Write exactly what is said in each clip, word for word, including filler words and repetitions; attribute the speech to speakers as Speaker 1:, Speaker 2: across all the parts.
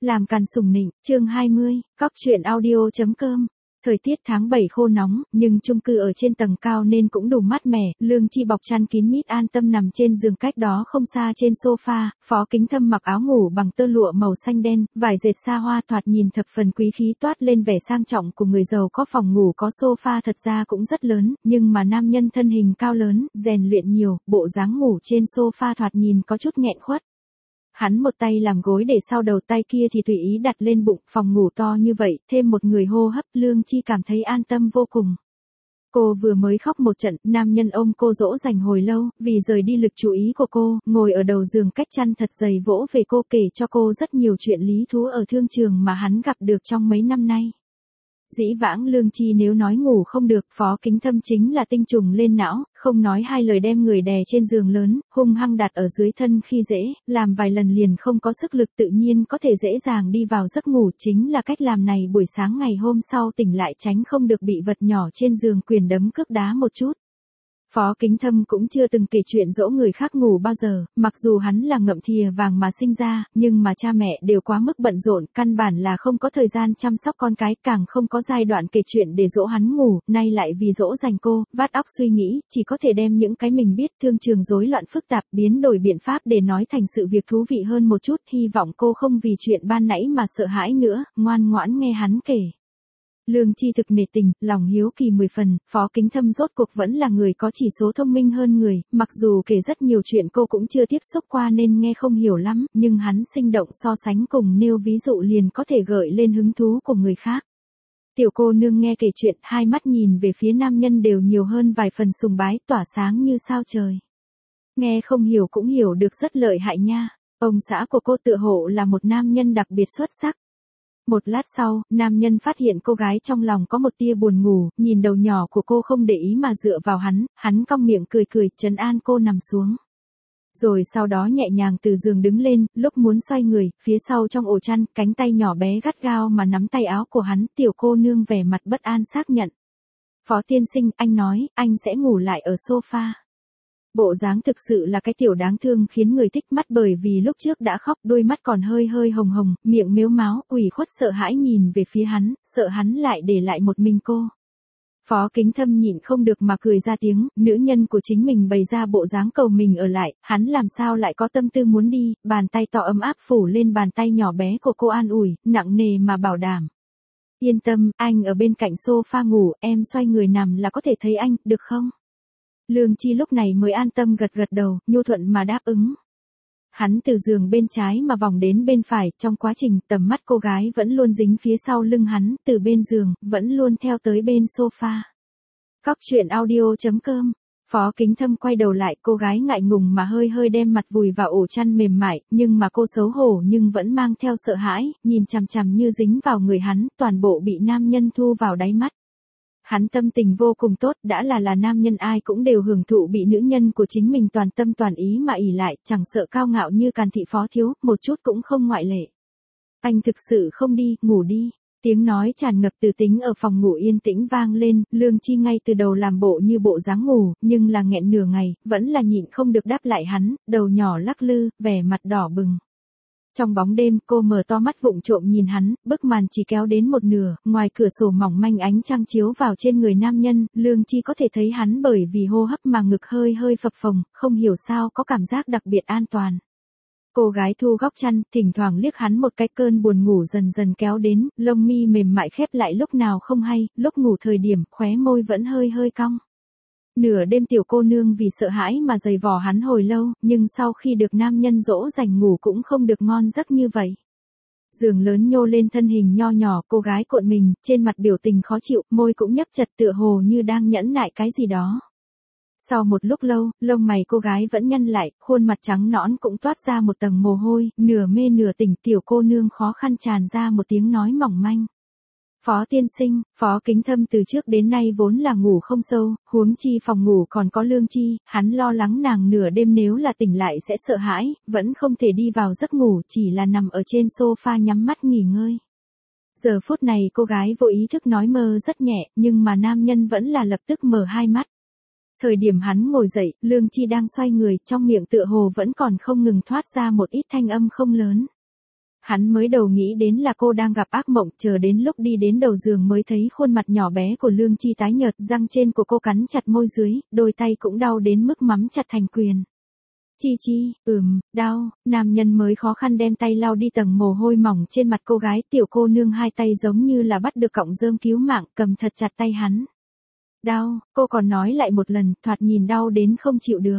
Speaker 1: Làm càn sủng nịnh, chương hai mươi, cóc truyện audio.com. Thời tiết tháng bảy khô nóng, nhưng chung cư ở trên tầng cao nên cũng đủ mát mẻ, Lương Chi bọc chăn kín mít an tâm nằm trên giường cách đó không xa trên sofa, Phó Kính Thâm mặc áo ngủ bằng tơ lụa màu xanh đen, vải dệt xa hoa thoạt nhìn thập phần quý khí toát lên vẻ sang trọng của người giàu có phòng ngủ có sofa thật ra cũng rất lớn, nhưng mà nam nhân thân hình cao lớn, rèn luyện nhiều, bộ dáng ngủ trên sofa thoạt nhìn có chút nghẹn khuất. Hắn một tay làm gối để sau đầu, tay kia thì tùy ý đặt lên bụng, phòng ngủ to như vậy, thêm một người hô hấp, Lương Chi cảm thấy an tâm vô cùng. Cô vừa mới khóc một trận, nam nhân ôm cô dỗ dành hồi lâu, vì rời đi lực chú ý của cô, ngồi ở đầu giường cách chăn thật dày vỗ về cô, kể cho cô rất nhiều chuyện lý thú ở thương trường mà hắn gặp được trong mấy năm nay. Dĩ vãng Lương Chi nếu nói ngủ không được, Phó Kính Thâm chính là tinh trùng lên não, không nói hai lời đem người đè trên giường lớn, hung hăng đặt ở dưới thân khi dễ, làm vài lần liền không có sức lực tự nhiên có thể dễ dàng đi vào giấc ngủ, chính là cách làm này buổi sáng ngày hôm sau tỉnh lại tránh không được bị vật nhỏ trên giường quyền đấm cước đá một chút. Phó Kính Thâm cũng chưa từng kể chuyện dỗ người khác ngủ bao giờ, mặc dù hắn là ngậm thìa vàng mà sinh ra, nhưng mà cha mẹ đều quá mức bận rộn, căn bản là không có thời gian chăm sóc con cái, càng không có giai đoạn kể chuyện để dỗ hắn ngủ, nay lại vì dỗ dành cô, vắt óc suy nghĩ, chỉ có thể đem những cái mình biết thương trường rối loạn phức tạp biến đổi biện pháp để nói thành sự việc thú vị hơn một chút, hy vọng cô không vì chuyện ban nãy mà sợ hãi nữa, ngoan ngoãn nghe hắn kể. Lương Chi thực nể tình, lòng hiếu kỳ mười phần, Phó Kính Thâm rốt cuộc vẫn là người có chỉ số thông minh hơn người, mặc dù kể rất nhiều chuyện cô cũng chưa tiếp xúc qua nên nghe không hiểu lắm, nhưng hắn sinh động so sánh cùng nêu ví dụ liền có thể gợi lên hứng thú của người khác. Tiểu cô nương nghe kể chuyện, hai mắt nhìn về phía nam nhân đều nhiều hơn vài phần sùng bái, tỏa sáng như sao trời. Nghe không hiểu cũng hiểu được rất lợi hại nha, ông xã của cô tựa hộ là một nam nhân đặc biệt xuất sắc. Một lát sau, nam nhân phát hiện cô gái trong lòng có một tia buồn ngủ, nhìn đầu nhỏ của cô không để ý mà dựa vào hắn, hắn cong miệng cười cười, trấn an cô nằm xuống. Rồi sau đó nhẹ nhàng từ giường đứng lên, lúc muốn xoay người, phía sau trong ổ chăn, cánh tay nhỏ bé gắt gao mà nắm tay áo của hắn, tiểu cô nương vẻ mặt bất an xác nhận. Phó tiên sinh, anh nói, anh sẽ ngủ lại ở sofa. Bộ dáng thực sự là cái tiểu đáng thương khiến người thích mắt bởi vì lúc trước đã khóc, đôi mắt còn hơi hơi hồng hồng, miệng mếu máo, ủy khuất sợ hãi nhìn về phía hắn, sợ hắn lại để lại một mình cô. Phó Kính Thâm nhịn không được mà cười ra tiếng, nữ nhân của chính mình bày ra bộ dáng cầu mình ở lại, hắn làm sao lại có tâm tư muốn đi, bàn tay to ấm áp phủ lên bàn tay nhỏ bé của cô an ủi, nặng nề mà bảo đảm. Yên tâm, anh ở bên cạnh sofa ngủ, em xoay người nằm là có thể thấy anh, được không? Lương Chi lúc này mới an tâm gật gật đầu, nhu thuận mà đáp ứng. Hắn từ giường bên trái mà vòng đến bên phải, trong quá trình tầm mắt cô gái vẫn luôn dính phía sau lưng hắn, từ bên giường, vẫn luôn theo tới bên sofa. Cóc truyện audio.com. Phó Kính Thâm quay đầu lại, cô gái ngại ngùng mà hơi hơi đem mặt vùi vào ổ chăn mềm mại, nhưng mà cô xấu hổ nhưng vẫn mang theo sợ hãi, nhìn chằm chằm như dính vào người hắn, toàn bộ bị nam nhân thu vào đáy mắt. Hắn tâm tình vô cùng tốt, đã là là nam nhân ai cũng đều hưởng thụ bị nữ nhân của chính mình toàn tâm toàn ý mà ỷ lại, chẳng sợ cao ngạo như Càn thị phó thiếu, một chút cũng không ngoại lệ. Anh thực sự không đi, ngủ đi. Tiếng nói tràn ngập từ tính ở phòng ngủ yên tĩnh vang lên, Lương Chi ngay từ đầu làm bộ như bộ dáng ngủ, nhưng là nghẹn nửa ngày, vẫn là nhịn không được đáp lại hắn, đầu nhỏ lắc lư, vẻ mặt đỏ bừng. Trong bóng đêm, cô mở to mắt vụng trộm nhìn hắn, bức màn chỉ kéo đến một nửa, ngoài cửa sổ mỏng manh ánh trăng chiếu vào trên người nam nhân, Lương Chi có thể thấy hắn bởi vì hô hấp mà ngực hơi hơi phập phồng, không hiểu sao có cảm giác đặc biệt an toàn. Cô gái thu góc chăn, thỉnh thoảng liếc hắn một cái, cơn buồn ngủ dần dần kéo đến, lông mi mềm mại khép lại lúc nào không hay, lúc ngủ thời điểm, khóe môi vẫn hơi hơi cong. Nửa đêm tiểu cô nương vì sợ hãi mà giày vò hắn hồi lâu, nhưng sau khi được nam nhân dỗ dành ngủ cũng không được ngon giấc như vậy. Giường lớn nhô lên thân hình nho nhỏ, cô gái cuộn mình, trên mặt biểu tình khó chịu, môi cũng nhấp chặt tựa hồ như đang nhẫn nại cái gì đó. Sau một lúc lâu, lông mày cô gái vẫn nhăn lại, khuôn mặt trắng nõn cũng toát ra một tầng mồ hôi, nửa mê nửa tỉnh, tiểu cô nương khó khăn tràn ra một tiếng nói mỏng manh. Phó tiên sinh, Phó Kính Thâm từ trước đến nay vốn là ngủ không sâu, huống chi phòng ngủ còn có Lương Chi, hắn lo lắng nàng nửa đêm nếu là tỉnh lại sẽ sợ hãi, vẫn không thể đi vào giấc ngủ, chỉ là nằm ở trên sofa nhắm mắt nghỉ ngơi. Giờ phút này cô gái vô ý thức nói mơ rất nhẹ, nhưng mà nam nhân vẫn là lập tức mở hai mắt. Thời điểm hắn ngồi dậy, Lương Chi đang xoay người, trong miệng tựa hồ vẫn còn không ngừng thoát ra một ít thanh âm không lớn. Hắn mới đầu nghĩ đến là cô đang gặp ác mộng, chờ đến lúc đi đến đầu giường mới thấy khuôn mặt nhỏ bé của Lương Chi tái nhợt, răng trên của cô cắn chặt môi dưới, đôi tay cũng đau đến mức mắm chặt thành quyền. Chi Chi, ừm, đau, nam nhân mới khó khăn đem tay lau đi tầng mồ hôi mỏng trên mặt cô gái, tiểu cô nương hai tay giống như là bắt được cọng rơm cứu mạng, cầm thật chặt tay hắn. Đau, cô còn nói lại một lần, thoạt nhìn đau đến không chịu được.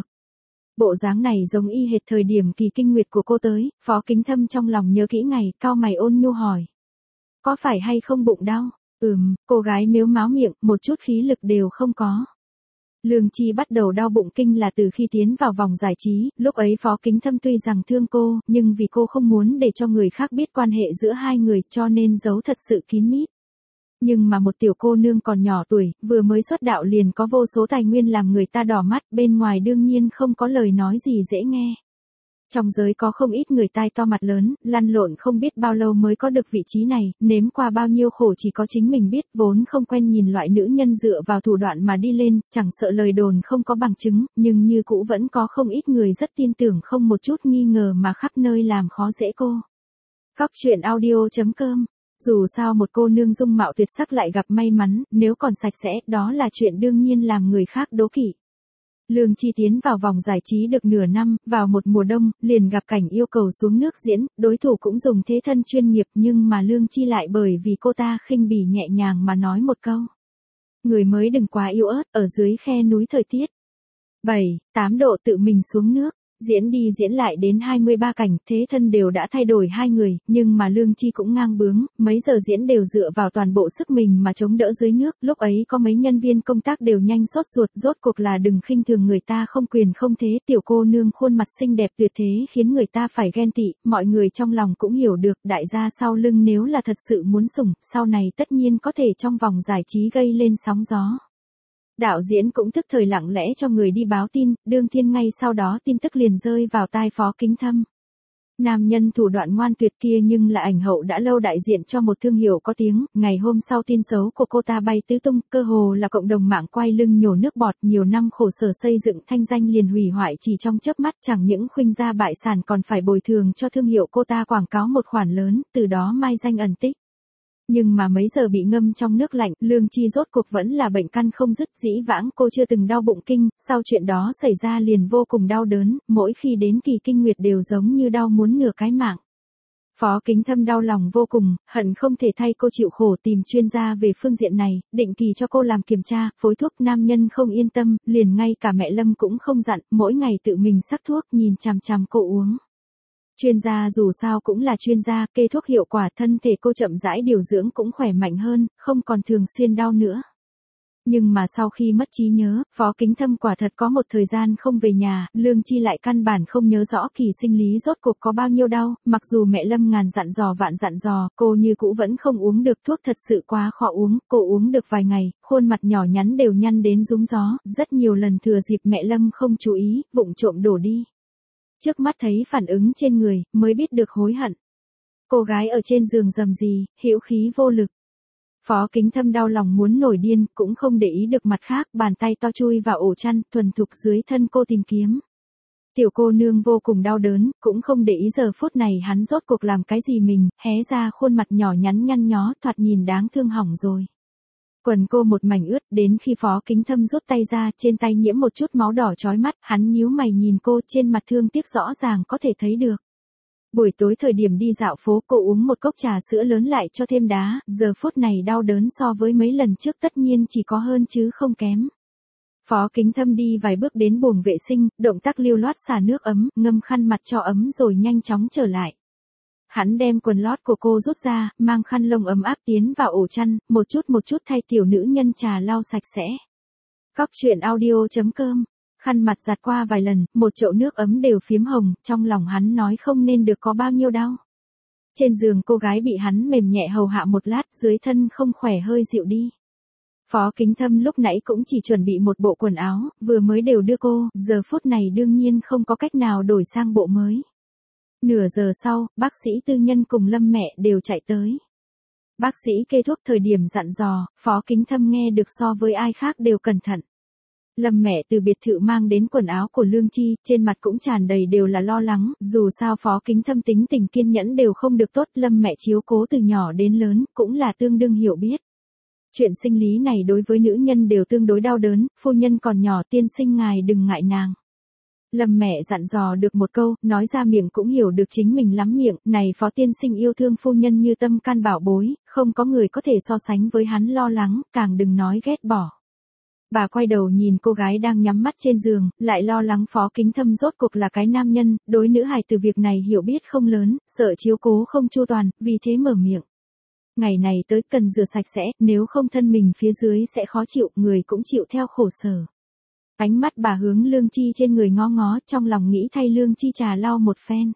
Speaker 1: Bộ dáng này giống y hệt thời điểm kỳ kinh nguyệt của cô tới, Phó Kính Thâm trong lòng nhớ kỹ ngày, cau mày ôn nhu hỏi. Có phải hay không bụng đau? Ừm, cô gái mếu máo miệng, một chút khí lực đều không có. Lương Chi bắt đầu đau bụng kinh là từ khi tiến vào vòng giải trí, lúc ấy Phó Kính Thâm tuy rằng thương cô, nhưng vì cô không muốn để cho người khác biết quan hệ giữa hai người cho nên giấu thật sự kín mít. Nhưng mà một tiểu cô nương còn nhỏ tuổi, vừa mới xuất đạo liền có vô số tài nguyên làm người ta đỏ mắt, bên ngoài đương nhiên không có lời nói gì dễ nghe. Trong giới có không ít người tai to mặt lớn, lăn lộn không biết bao lâu mới có được vị trí này, nếm qua bao nhiêu khổ chỉ có chính mình biết, vốn không quen nhìn loại nữ nhân dựa vào thủ đoạn mà đi lên, chẳng sợ lời đồn không có bằng chứng, nhưng như cũ vẫn có không ít người rất tin tưởng không một chút nghi ngờ mà khắp nơi làm khó dễ cô. Góc truyện audio chấm com. Dù sao một cô nương dung mạo tuyệt sắc lại gặp may mắn, nếu còn sạch sẽ, đó là chuyện đương nhiên làm người khác đố kỵ. Lương Chi tiến vào vòng giải trí được nửa năm, vào một mùa đông, liền gặp cảnh yêu cầu xuống nước diễn, đối thủ cũng dùng thế thân chuyên nghiệp nhưng mà Lương Chi lại bởi vì cô ta khinh bỉ nhẹ nhàng mà nói một câu. Người mới đừng quá yếu ớt, ở dưới khe núi thời tiết bảy, tám độ tự mình xuống nước. Diễn đi diễn lại đến hai mươi ba cảnh, thế thân đều đã thay đổi hai người, nhưng mà Lương Chi cũng ngang bướng, mấy giờ diễn đều dựa vào toàn bộ sức mình mà chống đỡ dưới nước, lúc ấy có mấy nhân viên công tác đều nhanh sốt ruột, rốt cuộc là đừng khinh thường người ta không quyền không thế, tiểu cô nương khuôn mặt xinh đẹp tuyệt thế khiến người ta phải ghen tị, mọi người trong lòng cũng hiểu được, đại gia sau lưng nếu là thật sự muốn sủng, sau này tất nhiên có thể trong vòng giải trí gây lên sóng gió. Đạo diễn cũng tức thời lặng lẽ cho người đi báo tin, đương thiên ngay sau đó tin tức liền rơi vào tai Phó Kính Thâm. Nam nhân thủ đoạn ngoan tuyệt kia nhưng là ảnh hậu đã lâu đại diện cho một thương hiệu có tiếng, ngày hôm sau tin xấu của cô ta bay tứ tung, cơ hồ là cộng đồng mạng quay lưng nhổ nước bọt, nhiều năm khổ sở xây dựng thanh danh liền hủy hoại chỉ trong chớp mắt, chẳng những khuynh gia bại sản còn phải bồi thường cho thương hiệu cô ta quảng cáo một khoản lớn, từ đó mai danh ẩn tích. Nhưng mà mấy giờ bị ngâm trong nước lạnh, Lương Chi rốt cuộc vẫn là bệnh căn không dứt, dĩ vãng cô chưa từng đau bụng kinh, sau chuyện đó xảy ra liền vô cùng đau đớn, mỗi khi đến kỳ kinh nguyệt đều giống như đau muốn nửa cái mạng. Phó Kính Thâm đau lòng vô cùng, hận không thể thay cô chịu khổ tìm chuyên gia về phương diện này, định kỳ cho cô làm kiểm tra, phối thuốc, nam nhân không yên tâm, liền ngay cả mẹ Lâm cũng không dặn, mỗi ngày tự mình sắc thuốc nhìn chằm chằm cô uống. Chuyên gia dù sao cũng là chuyên gia, kê thuốc hiệu quả, thân thể cô chậm rãi điều dưỡng cũng khỏe mạnh hơn, không còn thường xuyên đau nữa. Nhưng mà sau khi mất trí nhớ, Phó Kính Thâm quả thật có một thời gian không về nhà, Lương Chi lại căn bản không nhớ rõ kỳ sinh lý rốt cuộc có bao nhiêu đau, mặc dù mẹ Lâm ngàn dặn dò vạn dặn dò, cô như cũ vẫn không uống được thuốc, thật sự quá khó uống, cô uống được vài ngày, khuôn mặt nhỏ nhắn đều nhăn đến rúng gió, rất nhiều lần thừa dịp mẹ Lâm không chú ý, vụng trộm đổ đi. Trước mắt thấy phản ứng trên người, mới biết được hối hận. Cô gái ở trên giường rầm rì, hữu khí vô lực. Phó Kính Thâm đau lòng muốn nổi điên, cũng không để ý được mặt khác, bàn tay to chui vào ổ chăn, thuần thục dưới thân cô tìm kiếm. Tiểu cô nương vô cùng đau đớn, cũng không để ý giờ phút này hắn rốt cuộc làm cái gì mình, hé ra khuôn mặt nhỏ nhắn nhăn nhó, thoạt nhìn đáng thương hỏng rồi. Quần cô một mảnh ướt, đến khi Phó Kính Thâm rút tay ra, trên tay nhiễm một chút máu đỏ chói mắt, hắn nhíu mày nhìn cô, trên mặt thương tiếc rõ ràng có thể thấy được. Buổi tối thời điểm đi dạo phố, cô uống một cốc trà sữa lớn lại cho thêm đá, giờ phút này đau đớn so với mấy lần trước tất nhiên chỉ có hơn chứ không kém. Phó Kính Thâm đi vài bước đến buồng vệ sinh, động tác lưu loát xả nước ấm, ngâm khăn mặt cho ấm rồi nhanh chóng trở lại. Hắn đem quần lót của cô rút ra, mang khăn lông ấm áp tiến vào ổ chăn, một chút một chút thay tiểu nữ nhân trà lau sạch sẽ. Góc truyện audio chấm com. Khăn mặt giặt qua vài lần, một chậu nước ấm đều phiếm hồng, trong lòng hắn nói không nên được có bao nhiêu đau. Trên giường cô gái bị hắn mềm nhẹ hầu hạ một lát, dưới thân không khỏe hơi dịu đi. Phó Kính Thâm lúc nãy cũng chỉ chuẩn bị một bộ quần áo, vừa mới đều đưa cô, giờ phút này đương nhiên không có cách nào đổi sang bộ mới. Nửa giờ sau, bác sĩ tư nhân cùng Lâm mẹ đều chạy tới. Bác sĩ kê thuốc thời điểm dặn dò, Phó Kính Thâm nghe được so với ai khác đều cẩn thận. Lâm mẹ từ biệt thự mang đến quần áo của Lương Chi, trên mặt cũng tràn đầy đều là lo lắng, dù sao Phó Kính Thâm tính tình kiên nhẫn đều không được tốt, Lâm mẹ chiếu cố từ nhỏ đến lớn, cũng là tương đương hiểu biết. Chuyện sinh lý này đối với nữ nhân đều tương đối đau đớn, phu nhân còn nhỏ, tiên sinh ngài đừng ngại nàng. Lâm mẹ dặn dò được một câu, nói ra miệng cũng hiểu được chính mình lắm miệng, này Phó tiên sinh yêu thương phu nhân như tâm can bảo bối, không có người có thể so sánh với hắn lo lắng, càng đừng nói ghét bỏ. Bà quay đầu nhìn cô gái đang nhắm mắt trên giường, lại lo lắng Phó Kính Thâm rốt cuộc là cái nam nhân, đối nữ hài từ việc này hiểu biết không lớn, sợ chiếu cố không chu toàn, vì thế mở miệng. Ngày này tới cần rửa sạch sẽ, nếu không thân mình phía dưới sẽ khó chịu, người cũng chịu theo khổ sở. Ánh mắt bà hướng Lương Chi trên người ngó ngó, trong lòng nghĩ thay Lương Chi trà lau một phen.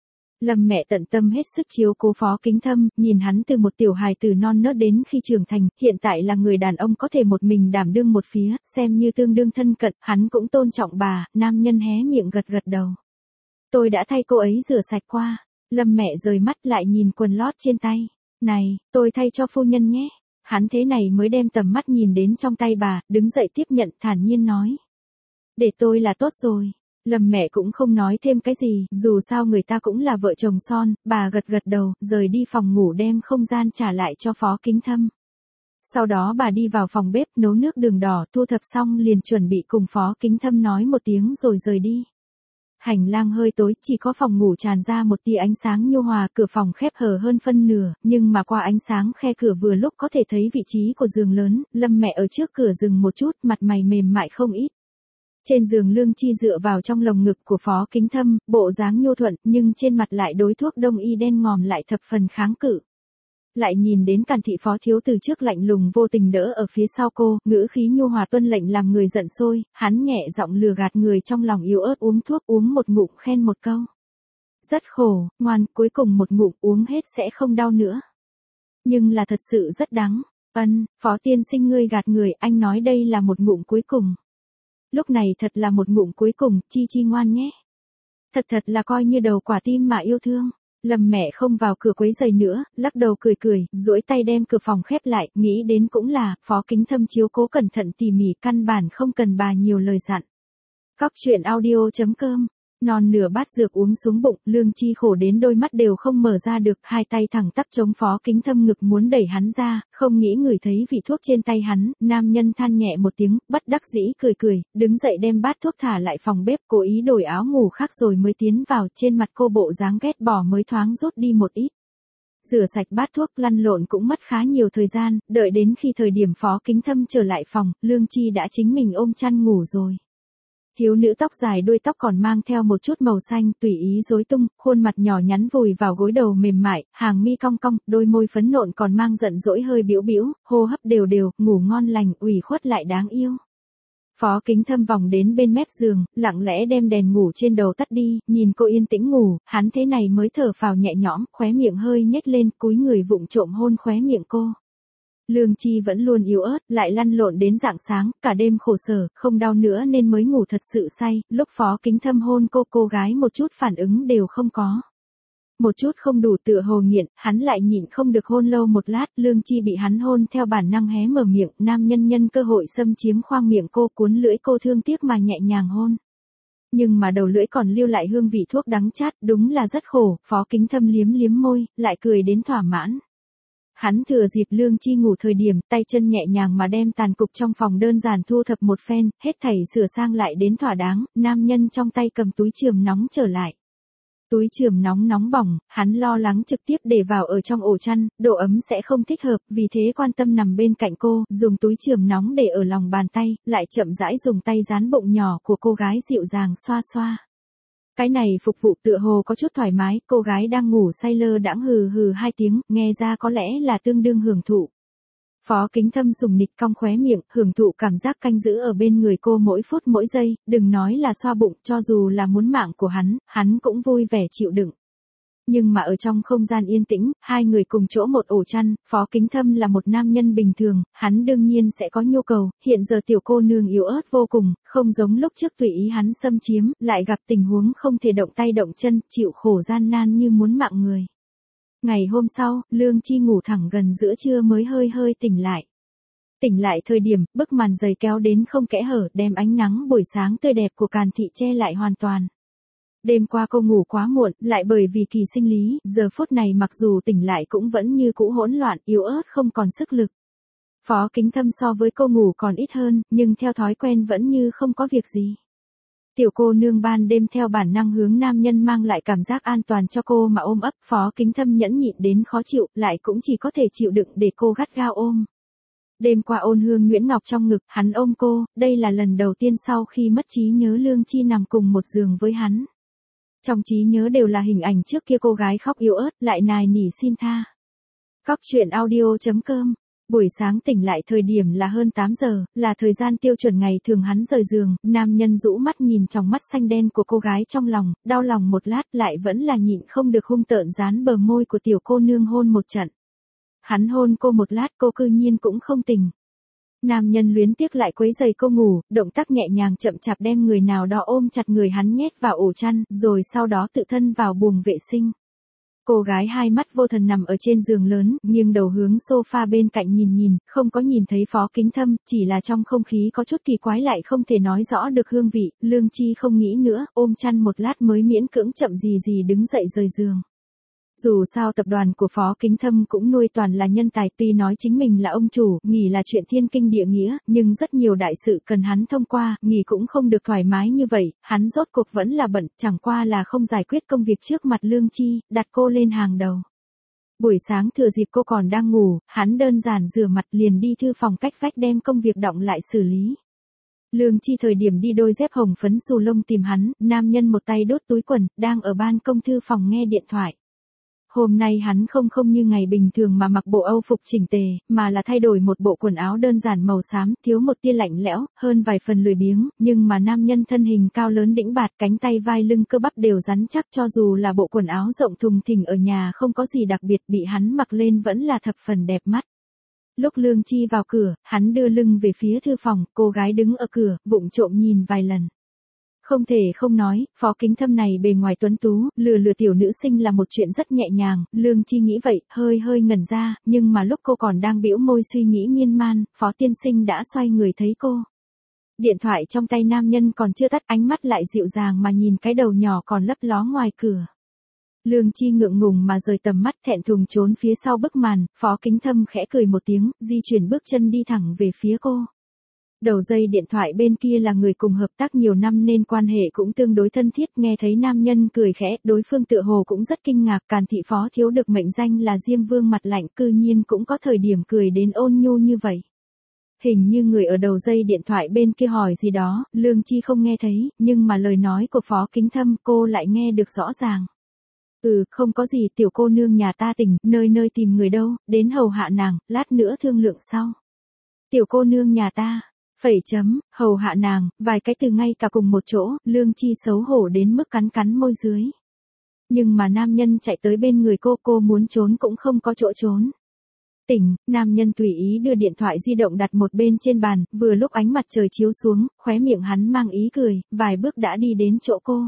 Speaker 1: Lâm mẹ tận tâm hết sức chiếu cố Phó Kính Thâm, nhìn hắn từ một tiểu hài từ non nớt đến khi trưởng thành, hiện tại là người đàn ông có thể một mình đảm đương một phía, xem như tương đương thân cận, hắn cũng tôn trọng bà, nam nhân hé miệng gật gật đầu. Tôi đã thay cô ấy rửa sạch qua. Lâm mẹ rời mắt lại nhìn quần lót trên tay. Này, tôi thay cho phu nhân nhé. Hắn thế này mới đem tầm mắt nhìn đến trong tay bà, đứng dậy tiếp nhận thản nhiên nói. Để tôi là tốt rồi. Lâm mẹ cũng không nói thêm cái gì, dù sao người ta cũng là vợ chồng son, bà gật gật đầu, rời đi phòng ngủ đem không gian trả lại cho Phó Kính Thâm. Sau đó bà đi vào phòng bếp nấu nước đường đỏ, thu thập xong liền chuẩn bị cùng Phó Kính Thâm nói một tiếng rồi rời đi. Hành lang hơi tối, chỉ có phòng ngủ tràn ra một tia ánh sáng nhu hòa, cửa phòng khép hờ hơn phân nửa, nhưng mà qua ánh sáng khe cửa vừa lúc có thể thấy vị trí của giường lớn, Lâm mẹ ở trước cửa dừng một chút, mặt mày mềm mại không ít. Trên giường Lương Chi dựa vào trong lồng ngực của Phó Kính Thâm, bộ dáng nhu thuận, nhưng trên mặt lại đối thuốc đông y đen ngòm lại thập phần kháng cự. Lại nhìn đến Càn thị phó thiếu từ trước lạnh lùng vô tình đỡ ở phía sau cô, ngữ khí nhu hòa tuân lệnh làm người giận sôi, hắn nhẹ giọng lừa gạt người trong lòng yếu ớt uống thuốc, uống một ngụm khen một câu. Rất khổ, ngoan, cuối cùng một ngụm uống hết sẽ không đau nữa. Nhưng là thật sự rất đắng. Ân, Phó tiên sinh ngươi gạt người, anh nói đây là một ngụm cuối cùng. Lúc này thật là một ngụm cuối cùng, Chi Chi ngoan nhé. Thật thật là coi như đầu quả tim mà yêu thương. Lâm mẹ không vào cửa quấy giày nữa, lắc đầu cười cười, duỗi tay đem cửa phòng khép lại, nghĩ đến cũng là, Phó Kính Thâm chiếu cố cẩn thận tỉ mỉ, căn bản không cần bà nhiều lời dặn. Cóc truyện audio chấm com. Non nửa bát dược uống xuống bụng, Lương Chi khổ đến đôi mắt đều không mở ra được, hai tay thẳng tắp chống Phó Kính Thâm ngực muốn đẩy hắn ra, không nghĩ ngửi thấy vị thuốc trên tay hắn, nam nhân than nhẹ một tiếng, bất đắc dĩ cười cười, đứng dậy đem bát thuốc thả lại phòng bếp, cố ý đổi áo ngủ khác rồi mới tiến vào, trên mặt cô bộ dáng ghét bỏ mới thoáng rút đi một ít. Rửa sạch bát thuốc lăn lộn cũng mất khá nhiều thời gian, đợi đến khi thời điểm Phó Kính Thâm trở lại phòng, Lương Chi đã chính mình ôm chăn ngủ rồi. Thiếu nữ tóc dài đuôi tóc còn mang theo một chút màu xanh, tùy ý rối tung, khuôn mặt nhỏ nhắn vùi vào gối đầu mềm mại, hàng mi cong cong, đôi môi phấn nộn còn mang giận dỗi hơi bĩu bĩu, hô hấp đều đều, ngủ ngon lành, ủy khuất lại đáng yêu. Phó Kính Thâm vòng đến bên mép giường, lặng lẽ đem đèn ngủ trên đầu tắt đi, nhìn cô yên tĩnh ngủ, hắn thế này mới thở phào nhẹ nhõm, khóe miệng hơi nhếch lên, cúi người vụng trộm hôn khóe miệng cô. Lương Chi vẫn luôn yếu ớt, lại lăn lộn đến rạng sáng, cả đêm khổ sở, không đau nữa nên mới ngủ thật sự say, lúc Phó Kính Thâm hôn cô, cô gái một chút phản ứng đều không có. Một chút không đủ tựa hồ nghiện, hắn lại nhịn không được hôn lâu một lát, Lương Chi bị hắn hôn theo bản năng hé mở miệng, nam nhân nhân cơ hội xâm chiếm khoang miệng cô, cuốn lưỡi cô thương tiếc mà nhẹ nhàng hôn. Nhưng mà đầu lưỡi còn lưu lại hương vị thuốc đắng chát, đúng là rất khổ, Phó Kính Thâm liếm liếm môi, lại cười đến thỏa mãn. Hắn thừa dịp Lương Chi ngủ thời điểm, tay chân nhẹ nhàng mà đem tàn cục trong phòng đơn giản thu thập một phen, hết thảy sửa sang lại đến thỏa đáng, nam nhân trong tay cầm túi chườm nóng trở lại. Túi chườm nóng nóng bỏng, hắn lo lắng trực tiếp để vào ở trong ổ chăn, độ ấm sẽ không thích hợp, vì thế quan tâm nằm bên cạnh cô, dùng túi chườm nóng để ở lòng bàn tay, lại chậm rãi dùng tay dán bụng nhỏ của cô gái dịu dàng xoa xoa. Cái này phục vụ tựa hồ có chút thoải mái, cô gái đang ngủ say lơ đãng hừ hừ hai tiếng, nghe ra có lẽ là tương đương hưởng thụ. Phó Kính Thâm sùng nịch cong khóe miệng, hưởng thụ cảm giác canh giữ ở bên người cô mỗi phút mỗi giây, đừng nói là xoa bụng, cho dù là muốn mạng của hắn, hắn cũng vui vẻ chịu đựng. Nhưng mà ở trong không gian yên tĩnh, hai người cùng chỗ một ổ chăn, Phó Kính Thâm là một nam nhân bình thường, hắn đương nhiên sẽ có nhu cầu, hiện giờ tiểu cô nương yếu ớt vô cùng, không giống lúc trước tùy ý hắn xâm chiếm, lại gặp tình huống không thể động tay động chân, chịu khổ gian nan như muốn mạng người. Ngày hôm sau, Lương Chi ngủ thẳng gần giữa trưa mới hơi hơi tỉnh lại. Tỉnh lại thời điểm, bức màn dày kéo đến không kẽ hở, đem ánh nắng buổi sáng tươi đẹp của Càn Thị che lại hoàn toàn. Đêm qua cô ngủ quá muộn, lại bởi vì kỳ sinh lý, giờ phút này mặc dù tỉnh lại cũng vẫn như cũ hỗn loạn, yếu ớt không còn sức lực. Phó Kính Thâm so với cô ngủ còn ít hơn, nhưng theo thói quen vẫn như không có việc gì. Tiểu cô nương ban đêm theo bản năng hướng nam nhân mang lại cảm giác an toàn cho cô mà ôm ấp, Phó Kính Thâm nhẫn nhịn đến khó chịu, lại cũng chỉ có thể chịu đựng để cô gắt gao ôm. Đêm qua ôn hương Nguyễn Ngọc trong ngực, hắn ôm cô, đây là lần đầu tiên sau khi mất trí nhớ Lương Chi nằm cùng một giường với hắn. Trong trí nhớ đều là hình ảnh trước kia cô gái khóc yếu ớt, lại nài nỉ xin tha. Cóc truyện audio chấm com. Buổi sáng tỉnh lại thời điểm là hơn tám giờ, là thời gian tiêu chuẩn ngày thường hắn rời giường, nam nhân rũ mắt nhìn trong mắt xanh đen của cô gái trong lòng, đau lòng một lát lại vẫn là nhịn không được hung tợn dán bờ môi của tiểu cô nương hôn một trận. Hắn hôn cô một lát cô cư nhiên cũng không tỉnh. Nam nhân luyến tiếc lại quấy giày cô ngủ, động tác nhẹ nhàng chậm chạp đem người nào đó ôm chặt người hắn nhét vào ổ chăn, rồi sau đó tự thân vào buồng vệ sinh. Cô gái hai mắt vô thần nằm ở trên giường lớn, nghiêng đầu hướng sofa bên cạnh nhìn nhìn, không có nhìn thấy Phó Kính Thâm, chỉ là trong không khí có chút kỳ quái lại không thể nói rõ được hương vị, Lương Chi không nghĩ nữa, ôm chăn một lát mới miễn cưỡng chậm gì gì đứng dậy rời giường. Dù sao tập đoàn của Phó Kính Thâm cũng nuôi toàn là nhân tài, tuy nói chính mình là ông chủ, nghỉ là chuyện thiên kinh địa nghĩa, nhưng rất nhiều đại sự cần hắn thông qua, nghỉ cũng không được thoải mái như vậy, hắn rốt cuộc vẫn là bận, chẳng qua là không giải quyết công việc trước mặt Lương Chi, đặt cô lên hàng đầu. Buổi sáng thừa dịp cô còn đang ngủ, hắn đơn giản rửa mặt liền đi thư phòng cách vách đem công việc đọng lại xử lý. Lương Chi thời điểm đi đôi dép hồng phấn xù lông tìm hắn, nam nhân một tay đốt túi quần, đang ở ban công thư phòng nghe điện thoại. Hôm nay hắn không không như ngày bình thường mà mặc bộ Âu phục chỉnh tề, mà là thay đổi một bộ quần áo đơn giản màu xám, thiếu một tia lạnh lẽo, hơn vài phần lười biếng, nhưng mà nam nhân thân hình cao lớn đĩnh bạt, cánh tay vai lưng cơ bắp đều rắn chắc, cho dù là bộ quần áo rộng thùng thình ở nhà không có gì đặc biệt, bị hắn mặc lên vẫn là thập phần đẹp mắt. Lúc Lương Chi vào cửa, hắn đưa lưng về phía thư phòng, cô gái đứng ở cửa, vụng trộm nhìn vài lần. Không thể không nói, Phó Kính Thâm này bề ngoài tuấn tú, lừa lừa tiểu nữ sinh là một chuyện rất nhẹ nhàng, Lương Chi nghĩ vậy, hơi hơi ngẩn ra, nhưng mà lúc cô còn đang bĩu môi suy nghĩ miên man, Phó tiên sinh đã xoay người thấy cô. Điện thoại trong tay nam nhân còn chưa tắt, ánh mắt lại dịu dàng mà nhìn cái đầu nhỏ còn lấp ló ngoài cửa. Lương Chi ngượng ngùng mà rời tầm mắt, thẹn thùng trốn phía sau bức màn, Phó Kính Thâm khẽ cười một tiếng, di chuyển bước chân đi thẳng về phía cô. Đầu dây điện thoại bên kia là người cùng hợp tác nhiều năm nên quan hệ cũng tương đối thân thiết, nghe thấy nam nhân cười khẽ, đối phương tựa hồ cũng rất kinh ngạc, Càn thị phó thiếu được mệnh danh là Diêm Vương mặt lạnh, cư nhiên cũng có thời điểm cười đến ôn nhu như vậy. Hình như người ở đầu dây điện thoại bên kia hỏi gì đó, Lương Chi không nghe thấy, nhưng mà lời nói của Phó Kính Thâm cô lại nghe được rõ ràng. Ừ, không có gì, tiểu cô nương nhà ta tỉnh, nơi nơi tìm người đâu, đến hầu hạ nàng, lát nữa thương lượng sau. Tiểu cô nương nhà ta. Phẩy chấm, hầu hạ nàng, vài cái từ ngay cả cùng một chỗ, Lương Chi xấu hổ đến mức cắn cắn môi dưới. Nhưng mà nam nhân chạy tới bên người cô, cô muốn trốn cũng không có chỗ trốn. Tỉnh, nam nhân tùy ý đưa điện thoại di động đặt một bên trên bàn, vừa lúc ánh mặt trời chiếu xuống, khóe miệng hắn mang ý cười, vài bước đã đi đến chỗ cô.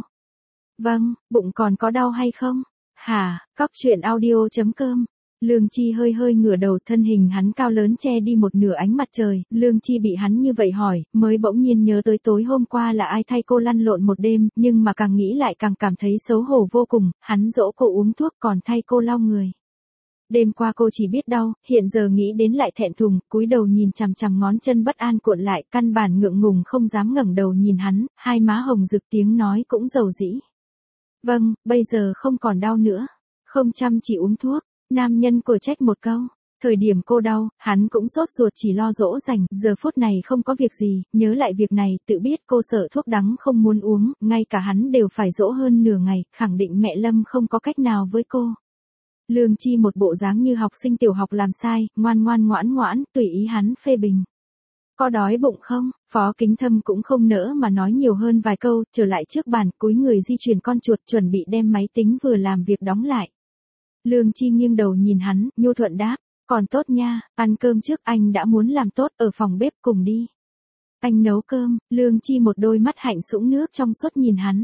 Speaker 1: Vâng, bụng còn có đau hay không? Hả, cóc truyện audio chấm com. Lương Chi hơi hơi ngửa đầu, thân hình hắn cao lớn che đi một nửa ánh mặt trời, Lương Chi bị hắn như vậy hỏi, mới bỗng nhiên nhớ tới tối hôm qua là ai thay cô lăn lộn một đêm, nhưng mà càng nghĩ lại càng cảm thấy xấu hổ vô cùng, hắn dỗ cô uống thuốc còn thay cô lau người. Đêm qua cô chỉ biết đau, hiện giờ nghĩ đến lại thẹn thùng, cúi đầu nhìn chằm chằm ngón chân bất an cuộn lại, căn bản ngượng ngùng không dám ngẩng đầu nhìn hắn, hai má hồng rực, tiếng nói cũng dầu dĩ. Vâng, bây giờ không còn đau nữa, không chăm chỉ uống thuốc. Nam nhân của trách một câu, thời điểm cô đau, hắn cũng sốt ruột chỉ lo dỗ dành, giờ phút này không có việc gì, nhớ lại việc này, tự biết cô sợ thuốc đắng không muốn uống, ngay cả hắn đều phải dỗ hơn nửa ngày, khẳng định mẹ Lâm không có cách nào với cô. Lương Chi một bộ dáng như học sinh tiểu học làm sai, ngoan ngoan ngoãn ngoãn, tùy ý hắn phê bình. Có đói bụng không? Phó Kính Thâm cũng không nỡ mà nói nhiều hơn vài câu, trở lại trước bàn, cúi người di chuyển con chuột chuẩn bị đem máy tính vừa làm việc đóng lại. Lương Chi nghiêng đầu nhìn hắn, nhu thuận đáp, còn tốt nha, ăn cơm trước, anh đã muốn làm tốt, ở phòng bếp cùng đi. Anh nấu cơm, Lương Chi một đôi mắt hạnh sũng nước trong suốt nhìn hắn.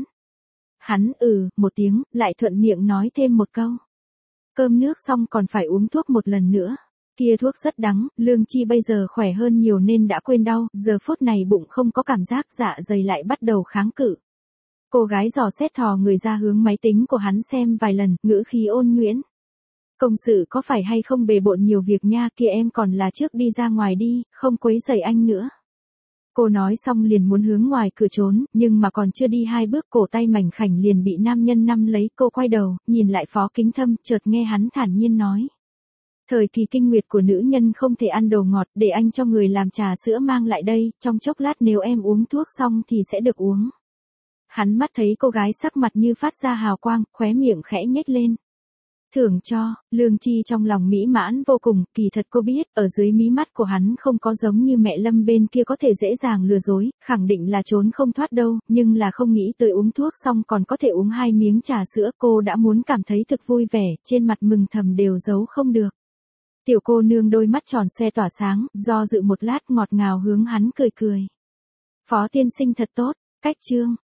Speaker 1: Hắn ừ, một tiếng, lại thuận miệng nói thêm một câu. Cơm nước xong còn phải uống thuốc một lần nữa. Kia thuốc rất đắng, Lương Chi bây giờ khỏe hơn nhiều nên đã quên đau, giờ phút này bụng không có cảm giác, dạ dày lại bắt đầu kháng cự. Cô gái dò xét thò người ra hướng máy tính của hắn xem vài lần, ngữ khí ôn nhuyễn. Công sự có phải hay không bề bộn nhiều việc nha, kia em còn là trước đi ra ngoài đi, không quấy rầy anh nữa. Cô nói xong liền muốn hướng ngoài cửa trốn, nhưng mà còn chưa đi hai bước cổ tay mảnh khảnh liền bị nam nhân nắm lấy, cô quay đầu, nhìn lại Phó Kính Thâm, chợt nghe hắn thản nhiên nói. Thời kỳ kinh nguyệt của nữ nhân không thể ăn đồ ngọt, để anh cho người làm trà sữa mang lại đây, trong chốc lát nếu em uống thuốc xong thì sẽ được uống. Hắn mắt thấy cô gái sắc mặt như phát ra hào quang, khóe miệng khẽ nhếch lên. Thưởng cho, Lương Chi trong lòng mỹ mãn vô cùng, kỳ thật cô biết, ở dưới mí mắt của hắn không có giống như mẹ Lâm bên kia có thể dễ dàng lừa dối, khẳng định là trốn không thoát đâu, nhưng là không nghĩ tới uống thuốc xong còn có thể uống hai miếng trà sữa, cô đã muốn cảm thấy thực vui vẻ, trên mặt mừng thầm đều giấu không được. Tiểu cô nương đôi mắt tròn xoe tỏa sáng, do dự một lát ngọt ngào hướng hắn cười cười. Phó tiên sinh thật tốt, cách chương.